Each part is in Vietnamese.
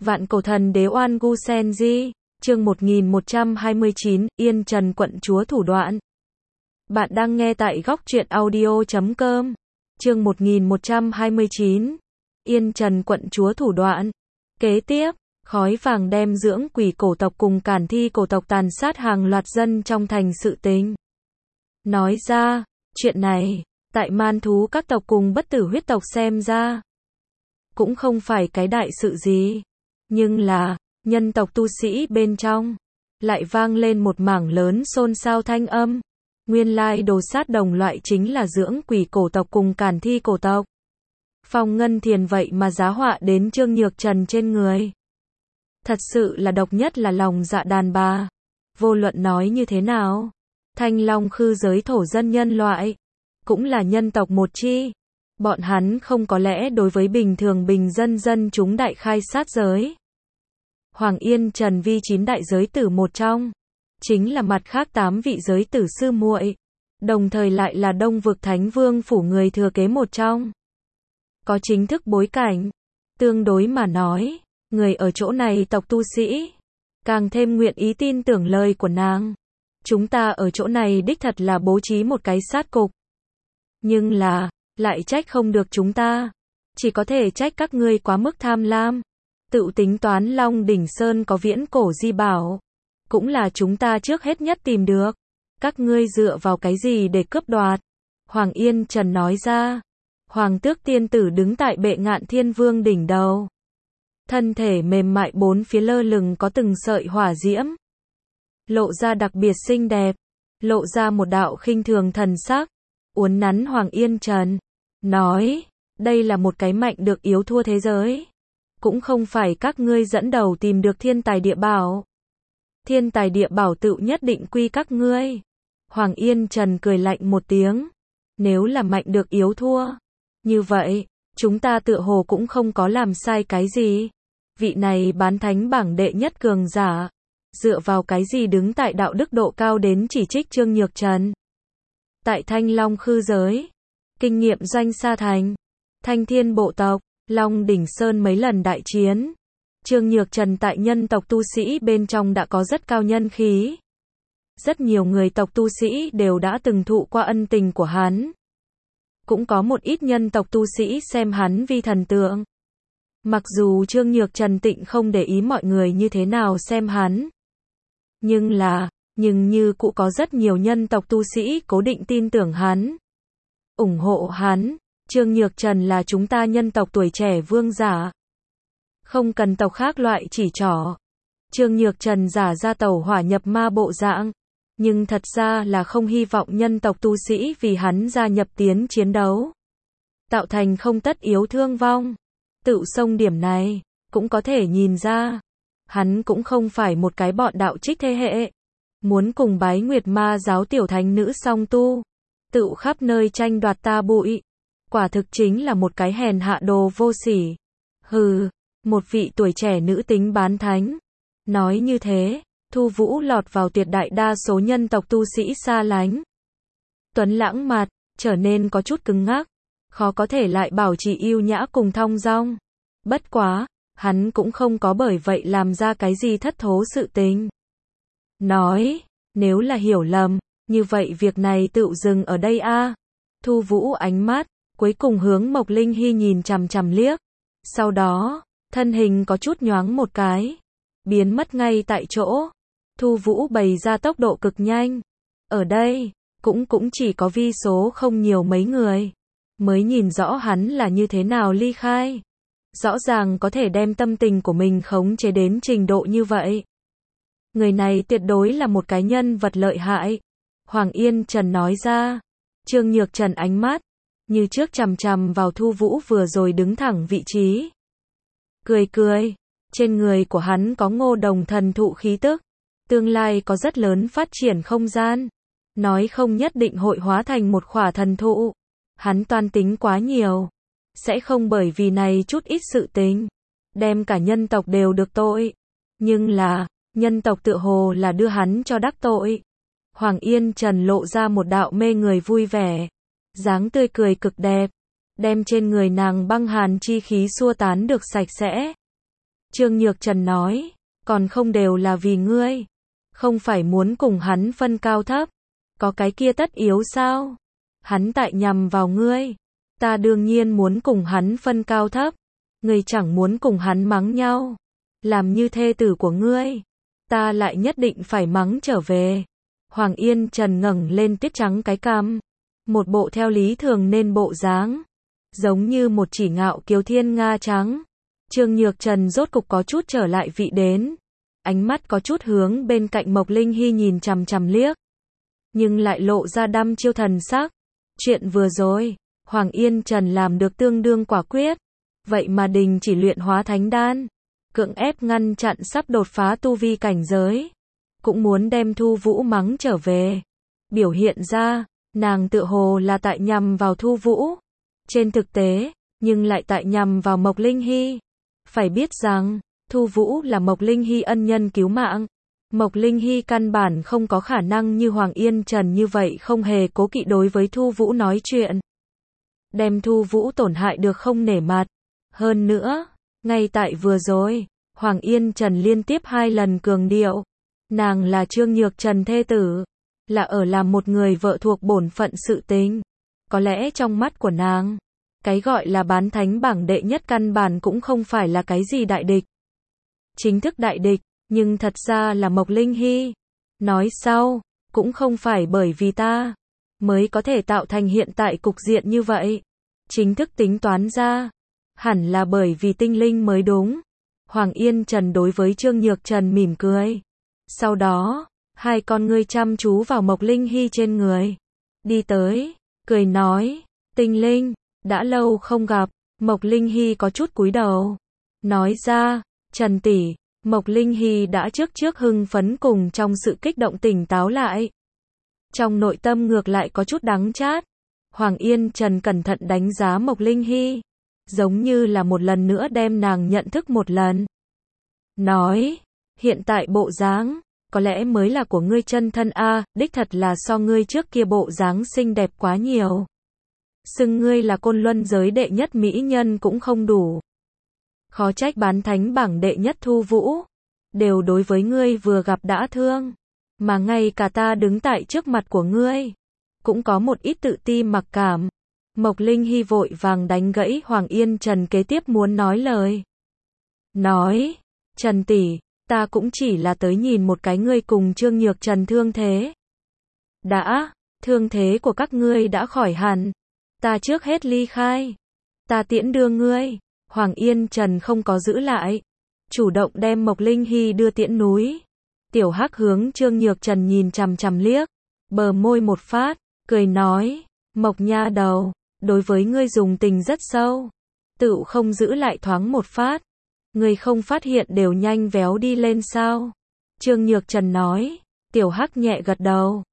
Vạn cổ thần đế oan gu sen di, chương 1129, Yên Trần quận chúa thủ đoạn. Bạn đang nghe tại góc truyện audio.com. Chương 1129, Yên Trần quận chúa thủ đoạn. Kế tiếp, khói vàng đem dưỡng quỷ cổ tộc cùng cản thi cổ tộc tàn sát hàng loạt dân trong thành sự tình. Nói ra, chuyện này, tại man thú các tộc cùng bất tử huyết tộc xem ra, cũng không phải cái đại sự gì. Nhưng là, nhân tộc tu sĩ bên trong, lại vang lên một mảng lớn xôn xao thanh âm. Nguyên lai đồ sát đồng loại chính là dưỡng quỷ cổ tộc cùng cản thi cổ tộc. Phong Ngân Thiền vậy mà giá họa đến Trương Nhược Trần trên người. Thật sự là độc nhất là lòng dạ đàn bà. Vô luận nói như thế nào, Thanh Long khư giới thổ dân nhân loại, cũng là nhân tộc một chi. Bọn hắn không có lẽ đối với bình thường bình dân chúng đại khai sát giới. Hoàng Yên Trần vi 9 đại giới tử một trong, chính là mặt khác 8 vị giới tử sư muội, đồng thời lại là Đông vực Thánh Vương phủ người thừa kế một trong. Có chính thức bối cảnh, tương đối mà nói, người ở chỗ này tộc tu sĩ, càng thêm nguyện ý tin tưởng lời của nàng. Chúng ta ở chỗ này đích thật là bố trí một cái sát cục. Nhưng là, lại trách không được chúng ta. Chỉ có thể trách các ngươi quá mức tham lam. Tự tính toán Long Đỉnh Sơn có viễn cổ di bảo, cũng là chúng ta trước hết nhất tìm được. Các ngươi dựa vào cái gì để cướp đoạt? Hoàng Yên Trần nói ra. Hoàng tước tiên tử đứng tại bệ ngạn thiên vương đỉnh đầu. Thân thể mềm mại bốn phía lơ lửng có từng sợi hỏa diễm. Lộ ra đặc biệt xinh đẹp. Lộ ra một đạo khinh thường thần sắc. Uốn nắn Hoàng Yên Trần. Nói, đây là một cái mạnh được yếu thua thế giới. Cũng không phải các ngươi dẫn đầu tìm được thiên tài địa bảo. Thiên tài địa bảo tự nhất định quy các ngươi. Hoàng Yên Trần cười lạnh một tiếng. Nếu là mạnh được yếu thua, như vậy, chúng ta tựa hồ cũng không có làm sai cái gì. Vị này bán thánh bảng đệ nhất cường giả, dựa vào cái gì đứng tại đạo đức độ cao đến chỉ trích Trương Nhược Trần. Tại Thanh Long khư giới, kinh nghiệm doanh sa thành, Thanh Thiên bộ tộc, Long Đỉnh Sơn mấy lần đại chiến, Trương Nhược Trần tại nhân tộc tu sĩ bên trong đã có rất cao nhân khí. Rất nhiều người tộc tu sĩ đều đã từng thụ qua ân tình của hắn. Cũng có một ít nhân tộc tu sĩ xem hắn vi thần tượng. Mặc dù Trương Nhược Trần tịnh không để ý mọi người như thế nào xem hắn. Nhưng như cũng có rất nhiều nhân tộc tu sĩ cố định tin tưởng hắn. Ủng hộ hắn. Trương Nhược Trần là chúng ta nhân tộc tuổi trẻ vương giả. Không cần tộc khác loại chỉ trỏ. Trương Nhược Trần giả ra tẩu hỏa nhập ma bộ dạng. Nhưng thật ra là không hy vọng nhân tộc tu sĩ vì hắn gia nhập tiến chiến đấu. Tạo thành không tất yếu thương vong. Tự xông điểm này, cũng có thể nhìn ra. Hắn cũng không phải một cái bọn đạo trích thế hệ. Muốn cùng bái Nguyệt Ma giáo tiểu thánh nữ song tu. Tự khắp nơi tranh đoạt ta bụi. Quả thực chính là một cái hèn hạ đồ vô sỉ. Hừ, một vị tuổi trẻ nữ tính bán thánh. Nói như thế, Thu Vũ lọt vào tuyệt đại đa số nhân tộc tu sĩ xa lánh. Tuấn lãng mặt, trở nên có chút cứng ngắc. Khó có thể lại bảo trì yêu nhã cùng thong dong. Bất quá, hắn cũng không có bởi vậy làm ra cái gì thất thố sự tình. Nói, nếu là hiểu lầm, như vậy việc này tự dừng ở đây a. Thu Vũ ánh mắt, cuối cùng hướng Mộc Linh Hy nhìn chằm chằm liếc. Sau đó, thân hình có chút nhoáng một cái. Biến mất ngay tại chỗ. Thu Vũ bày ra tốc độ cực nhanh. Ở đây, cũng chỉ có vi số không nhiều mấy người. Mới nhìn rõ hắn là như thế nào ly khai. Rõ ràng có thể đem tâm tình của mình khống chế đến trình độ như vậy. Người này tuyệt đối là một cái nhân vật lợi hại. Hoàng Yên Trần nói ra. Trương Nhược Trần ánh mắt, như trước chằm chằm vào Thu Vũ vừa rồi đứng thẳng vị trí. Cười. Trên người của hắn có Ngô Đồng thần thụ khí tức. Tương lai có rất lớn phát triển không gian. Nói không nhất định hội hóa thành một khỏa thần thụ. Hắn toan tính quá nhiều. Sẽ không bởi vì này chút ít sự tình. Đem cả nhân tộc đều được tội. Nhưng là, nhân tộc tựa hồ là đưa hắn cho đắc tội. Hoàng Yên Trần lộ ra một đạo mê người vui vẻ. Dáng tươi cười cực đẹp. Đem trên người nàng băng hàn chi khí xua tán được sạch sẽ. Trương Nhược Trần nói, còn không đều là vì ngươi, không phải muốn cùng hắn phân cao thấp, có cái kia tất yếu sao? Hắn tại nhằm vào ngươi, ta đương nhiên muốn cùng hắn phân cao thấp, ngươi chẳng muốn cùng hắn mắng nhau, làm như thê tử của ngươi, ta lại nhất định phải mắng trở về. Hoàng Yên Trần ngẩng lên tuyết trắng cái cằm, một bộ theo lý thường nên bộ dáng, giống như một chỉ ngạo kiều thiên nga trắng. Trương Nhược Trần rốt cục có chút trở lại vị đến, ánh mắt có chút hướng bên cạnh Mộc Linh Hy nhìn chằm chằm liếc, nhưng lại lộ ra đăm chiêu thần sắc. Chuyện vừa rồi, Hoàng Yên Trần làm được tương đương quả quyết, vậy mà đình chỉ luyện hóa thánh đan, cưỡng ép ngăn chặn sắp đột phá tu vi cảnh giới, cũng muốn đem Thu Vũ mắng trở về. Biểu hiện ra, nàng tựa hồ là tại nhằm vào Thu Vũ, trên thực tế, nhưng lại tại nhằm vào Mộc Linh Hy. Phải biết rằng, Thu Vũ là Mộc Linh Hy ân nhân cứu mạng. Mộc Linh Hy căn bản không có khả năng như Hoàng Yên Trần như vậy không hề cố kỵ đối với Thu Vũ nói chuyện. Đem Thu Vũ tổn hại được không nể mặt. Hơn nữa, ngay tại vừa rồi, Hoàng Yên Trần liên tiếp 2 lần cường điệu, nàng là Trương Nhược Trần thê tử, là ở làm một người vợ thuộc bổn phận sự tình. Có lẽ trong mắt của nàng, cái gọi là bán thánh bảng đệ nhất căn bản cũng không phải là cái gì đại địch. Chính thức đại địch, nhưng thật ra là Mộc Linh Hy. Nói sau, cũng không phải bởi vì ta mới có thể tạo thành hiện tại cục diện như vậy. Chính thức tính toán ra, hẳn là bởi vì tinh linh mới đúng. Hoàng Yên Trần đối với Trương Nhược Trần mỉm cười. Sau đó, 2 con ngươi chăm chú vào Mộc Linh Hy trên người. Đi tới, cười nói, tinh linh, đã lâu không gặp. Mộc Linh Hy có chút cúi đầu. Nói ra, Trần tỷ, Mộc Linh Hy đã trước hưng phấn cùng trong sự kích động tỉnh táo lại. Trong nội tâm ngược lại có chút đắng chát. Hoàng Yên Trần cẩn thận đánh giá Mộc Linh Hy, giống như là một lần nữa đem nàng nhận thức một lần. Nói, hiện tại bộ dáng, có lẽ mới là của ngươi chân thân a, đích thật là so ngươi trước kia bộ dáng xinh đẹp quá nhiều. Xưng ngươi là Côn Luân giới đệ nhất mỹ nhân cũng không đủ. Khó trách bán thánh bảng đệ nhất Thu Vũ, đều đối với ngươi vừa gặp đã thương, mà ngay cả ta đứng tại trước mặt của ngươi, cũng có một ít tự ti mặc cảm. Mộc Linh Hy vội vàng đánh gãy Hoàng Yên Trần kế tiếp muốn nói lời. Nói, Trần tỷ, ta cũng chỉ là tới nhìn một cái ngươi cùng Trương Nhược Trần thương thế. Thương thế của các ngươi đã khỏi hẳn, ta trước hết ly khai, ta tiễn đưa ngươi. Hoàng Yên Trần không có giữ lại, chủ động đem Mộc Linh Hy đưa tiễn núi. Tiểu Hắc hướng Trương Nhược Trần nhìn chằm chằm liếc, bờ môi một phát, cười nói, Mộc nha đầu, đối với ngươi dùng tình rất sâu, tựu không giữ lại thoáng một phát, ngươi không phát hiện đều nhanh véo đi lên sao? Trương Nhược Trần nói. Tiểu Hắc nhẹ gật đầu,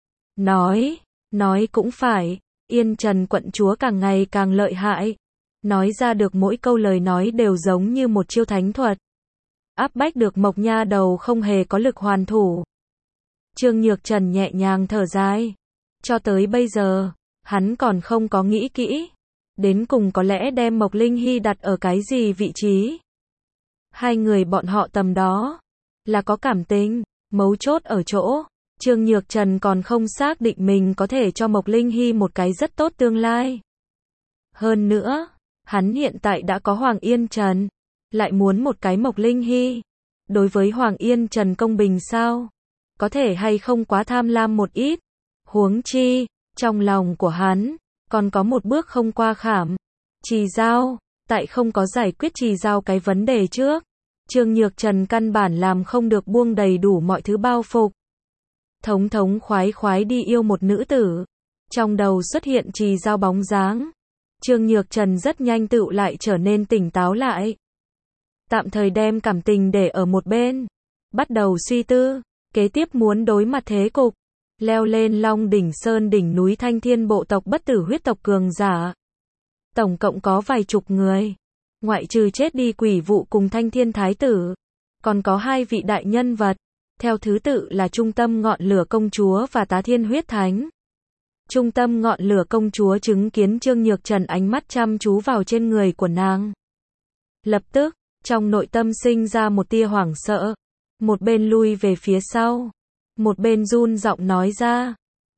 nói cũng phải, Yên Trần quận chúa càng ngày càng lợi hại, nói ra được mỗi câu lời nói đều giống như một chiêu thánh thuật, áp bách được Mộc nha đầu không hề có lực hoàn thủ. Trương Nhược Trần nhẹ nhàng thở dài, cho tới bây giờ, hắn còn không có nghĩ kỹ, đến cùng có lẽ đem Mộc Linh Hy đặt ở cái gì vị trí. 2 người bọn họ tầm đó, là có cảm tình, mấu chốt ở chỗ, Trương Nhược Trần còn không xác định mình có thể cho Mộc Linh Hy một cái rất tốt tương lai. Hơn nữa, hắn hiện tại đã có Hoàng Yên Trần, lại muốn một cái Mộc Linh Hy. Đối với Hoàng Yên Trần công bình sao? Có thể hay không quá tham lam một ít? Huống chi, trong lòng của hắn, còn có một bước không qua khảm. Trì giao, tại không có giải quyết trì giao cái vấn đề trước, Trương Nhược Trần căn bản làm không được buông đầy đủ mọi thứ bao phục. Thống khoái đi yêu một nữ tử. Trong đầu xuất hiện trì giao bóng dáng. Trương Nhược Trần rất nhanh tựu lại trở nên tỉnh táo lại. Tạm thời đem cảm tình để ở một bên. Bắt đầu suy tư, kế tiếp muốn đối mặt thế cục. Leo lên Long đỉnh sơn đỉnh núi Thanh Thiên bộ tộc bất tử huyết tộc cường giả. Tổng cộng có vài chục người. Ngoại trừ chết đi Quỷ Vụ cùng Thanh Thiên Thái tử. Còn có 2 vị đại nhân vật. Theo thứ tự là Trung Tâm Ngọn Lửa Công Chúa và Tá Thiên Huyết Thánh. Trung Tâm Ngọn Lửa Công Chúa chứng kiến Trương Nhược Trần ánh mắt chăm chú vào trên người của nàng. Lập tức, Trong nội tâm sinh ra một tia hoảng sợ, một bên lui về phía sau, một bên run giọng nói ra,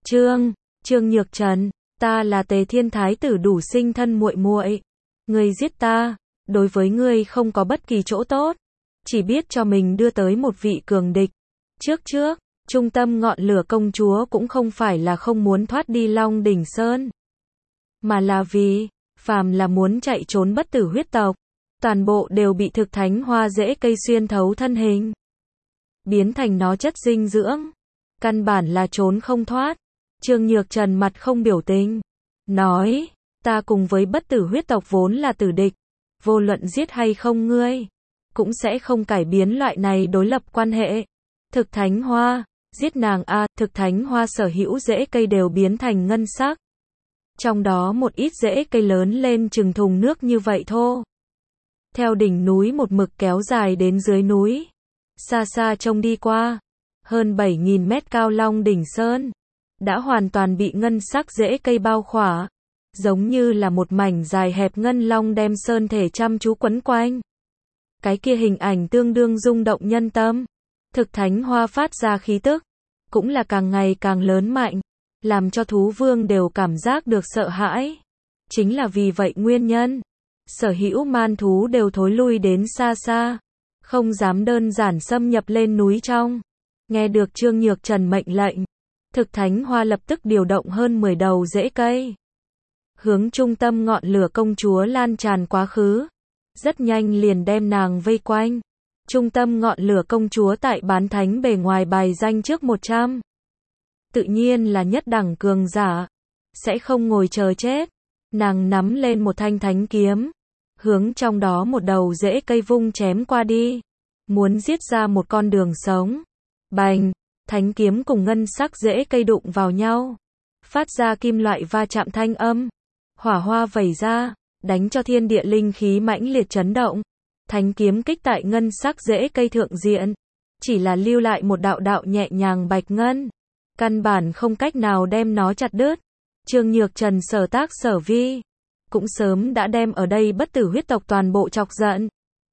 Trương Nhược Trần, ta là Tề Thiên Thái tử Đủ Sinh thân muội muội, ngươi giết ta, đối với ngươi không có bất kỳ chỗ tốt, chỉ biết cho mình đưa tới một vị cường địch. Trước, Trung Tâm Ngọn Lửa công chúa cũng không phải là không muốn thoát đi Long Đỉnh Sơn, mà là vì, phàm là muốn chạy trốn bất tử huyết tộc, toàn bộ đều bị thực thánh hoa rễ cây xuyên thấu thân hình, biến thành nó chất dinh dưỡng, căn bản là trốn không thoát. Trương Nhược Trần mặt không biểu tình, nói, ta cùng với bất tử huyết tộc vốn là tử địch, vô luận giết hay không ngươi, cũng sẽ không cải biến loại này đối lập quan hệ. Thực thánh hoa, giết nàng a, thực thánh hoa sở hữu rễ cây đều biến thành ngân sắc. Trong đó một ít rễ cây lớn lên chừng thùng nước như vậy thô. Theo đỉnh núi một mực kéo dài đến dưới núi. Xa xa trông đi qua, hơn 7.000 mét cao Long Đỉnh Sơn, đã hoàn toàn bị ngân sắc rễ cây bao khỏa, giống như là một mảnh dài hẹp ngân long đem sơn thể chăm chú quấn quanh. Cái kia hình ảnh tương đương rung động nhân tâm. Thực thánh hoa phát ra khí tức, cũng là càng ngày càng lớn mạnh, làm cho thú vương đều cảm giác được sợ hãi. Chính là vì vậy nguyên nhân, sở hữu man thú đều thối lui đến xa xa, không dám đơn giản xâm nhập lên núi trong. Nghe được Trương Nhược Trần mệnh lệnh, thực thánh hoa lập tức điều động hơn 10 đầu rễ cây, hướng Trung Tâm Ngọn Lửa công chúa lan tràn quá khứ, rất nhanh liền đem nàng vây quanh. Trung Tâm Ngọn Lửa công chúa tại bán thánh bề ngoài bài danh trước 100. Tự nhiên là nhất đẳng cường giả, sẽ không ngồi chờ chết. Nàng nắm lên một thanh thánh kiếm, hướng trong đó một đầu rễ cây vung chém qua đi, muốn giết ra một con đường sống. Bành, thánh kiếm cùng ngân sắc rễ cây đụng vào nhau, phát ra kim loại va chạm thanh âm, hỏa hoa vẩy ra, đánh cho thiên địa linh khí mãnh liệt chấn động. Thánh kiếm kích tại ngân sắc rễ cây thượng diện, chỉ là lưu lại một đạo đạo nhẹ nhàng bạch ngân, căn bản không cách nào đem nó chặt đứt. Trương Nhược Trần sở tác sở vi, cũng sớm đã đem ở đây bất tử huyết tộc toàn bộ chọc giận.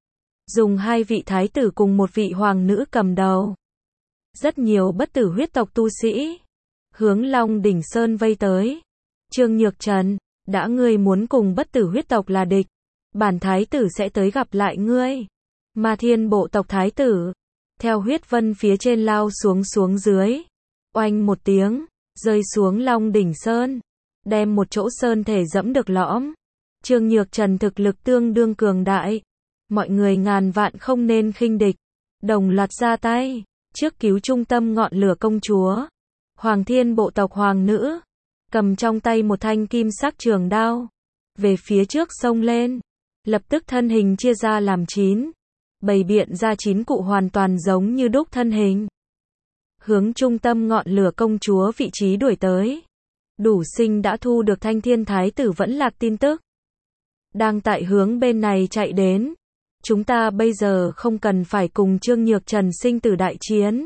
Dùng 2 vị thái tử cùng một vị hoàng nữ cầm đầu. Rất nhiều bất tử huyết tộc tu sĩ, hướng Long Đỉnh Sơn vây tới. Trương Nhược Trần, đã ngươi muốn cùng bất tử huyết tộc là địch, bản thái tử sẽ tới gặp lại ngươi. Ma Thiên bộ tộc thái tử, theo huyết vân phía trên lao xuống dưới. Oanh một tiếng, rơi xuống Long Đỉnh Sơn, đem một chỗ sơn thể dẫm được lõm. Trương Nhược Trần thực lực tương đương cường đại, mọi người ngàn vạn không nên khinh địch, đồng loạt ra tay, trước cứu Trung Tâm Ngọn Lửa công chúa. Hoàng Thiên bộ tộc hoàng nữ, cầm trong tay một thanh kim sắc trường đao, về phía trước xông lên, lập tức thân hình chia ra làm 9, bày biện ra 9 cụ hoàn toàn giống như đúc thân hình, hướng Trung Tâm Ngọn Lửa công chúa vị trí đuổi tới. Đủ Sinh đã thu được Thanh Thiên Thái tử vẫn lạc tin tức, đang tại hướng bên này chạy đến. Chúng ta bây giờ không cần phải cùng Trương Nhược Trần sinh tử đại chiến,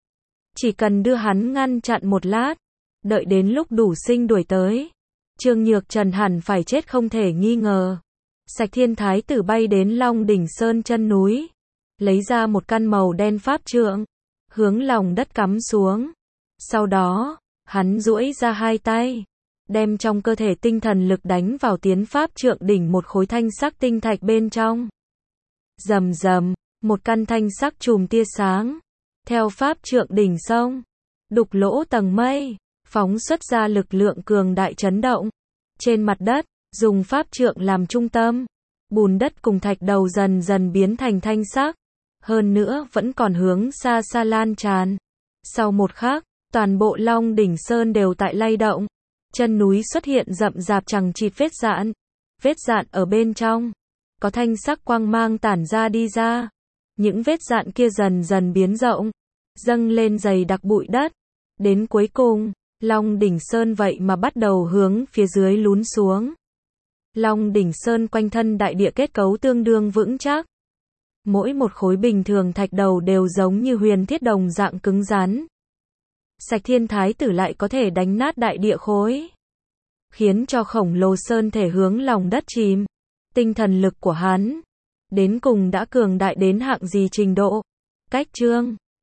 chỉ cần đưa hắn ngăn chặn một lát, đợi đến lúc Đủ Sinh đuổi tới, Trương Nhược Trần hẳn phải chết không thể nghi ngờ. Sạch Thiên Thái tử bay đến Long Đỉnh Sơn chân núi, lấy ra một căn màu đen pháp trượng, hướng lòng đất cắm xuống. Sau đó, hắn duỗi ra 2 tay, đem trong cơ thể tinh thần lực đánh vào tiến pháp trượng đỉnh một khối thanh sắc tinh thạch bên trong. Rầm rầm, một căn thanh sắc chùm tia sáng, theo pháp trượng đỉnh xông, đục lỗ tầng mây, phóng xuất ra lực lượng cường đại chấn động. Trên mặt đất, dùng pháp trượng làm trung tâm, bùn đất cùng thạch đầu dần dần biến thành thanh sắc, hơn nữa vẫn còn hướng xa xa lan tràn. Sau một khắc, toàn bộ Long Đỉnh Sơn đều tại lay động, chân núi xuất hiện rậm rạp chằng chịt vết dạn ở bên trong, có thanh sắc quang mang tản ra đi ra. Những vết dạn kia dần dần biến rộng, dâng lên dày đặc bụi đất, đến cuối cùng, Long Đỉnh Sơn vậy mà bắt đầu hướng phía dưới lún xuống. Long Đỉnh Sơn quanh thân đại địa kết cấu tương đương vững chắc. Mỗi một khối bình thường thạch đầu đều giống như huyền thiết đồng dạng cứng rắn. Sạch Thiên Thái tử lại có thể đánh nát đại địa khối, khiến cho khổng lồ sơn thể hướng lòng đất chìm. Tinh thần lực của hắn Đến cùng đã cường đại đến hạng gì trình độ? Cách chương